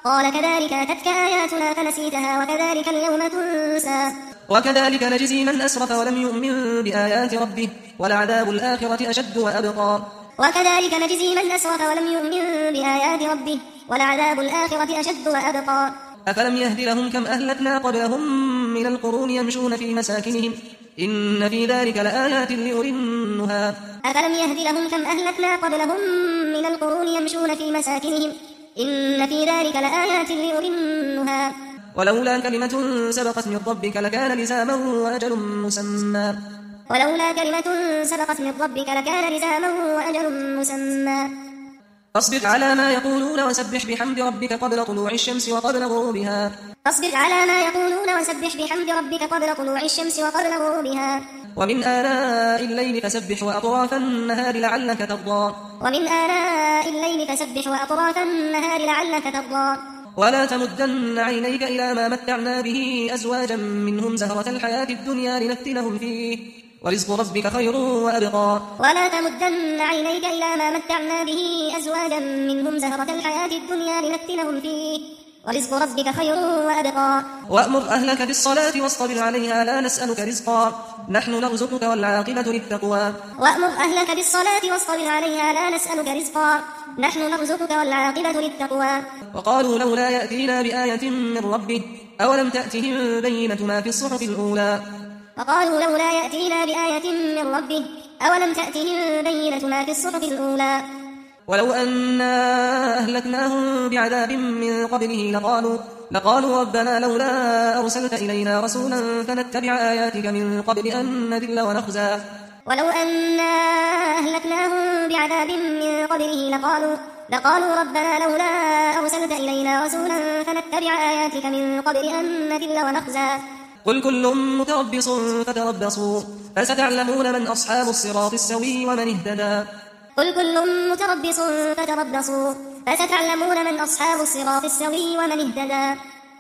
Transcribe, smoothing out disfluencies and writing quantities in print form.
قال كذلك أتتك آياتنا فنسيتها وكذلك اليوم تنسى وكذلك نجزي من أسرف ولم يؤمن بآيات ربه ولعذاب الآخرة أشد وأبقى وكذلك نجزي من أسرف ولم يؤمن بآيات ربه ولعذاب الآخرة أشد وأبقى أفلم يهد لهم كم أهلكنا قبلهم من القرون يمشون في مساكنهم إن في ذلك لآيات لأولي النهى أفلم يهد لهم كم أهلكنا قبلهم من القرون يمشون في مساكنهم إن في ذلك لآيات لأولي النهى ولولا كلمة سبقت من ربك لكان لزاما وأجل مسمى ولولا كلمة سبقت من ربك لكان لزاما وأجل مسمى فاصبر على ما يقولون وسبح بحمد ربك قبل طلوع الشمس وقبل غروبها فاصبر على ما يقولون وسبح بحمد ربك قبل طلوع الشمس وقبل غروبها ومن آلاء الليل فسبح وأطراف النهار لعلك ترضى ومن آلاء الليل فسبح وأطراف النهار لعلك ترضى ولا تمدن عينيك إلى ما متعنا به أزواجا منهم زهرة الحياة الدنيا لنفتنهم فيه ورزق ربك خير وأبقى ولا تمدن عينيك إلى ما متعنا به أزواجا منهم زهرة الحياة الدنيا لنفتنهم فيه ورزق ربك خير وأبقى وأمر أهلك بالصلاة واصطبر عليها لا نسألك رزقا نحن نرزقك والعاقبة للتقوى وأمر أهلك بالصلاة واصطبر عليها لا نسألك رزقا نحن نرزقك والعاقبة للتقوى وقالوا لولا يأتينا بآية من ربه أولم تأتهم بينة ما في الصحف الأولى وقالوا لولا يأتينا بآية من ربه أولم تأتهم بينة ما في الصحف الأولى ولو أنا أهلكناهم بعذاب من قبله لقالوا ربنا لولا أرسلت إلينا رسولا فنتبع آياتك من قبل أن نذل ونخزى ولو أنا أهلكناهم بعذاب من قبله لقالوا ربنا لولا أرسلت إلينا رسولا فنتبع آياتك من قبل أن نذل ونخزى قل كل متربص فتربصوا فستعلمون من أصحاب الصراط السوي ومن اهتدى قل كل متربص فتربصوا فستعلمون من أصحاب الصراط السوي ومن اهتدى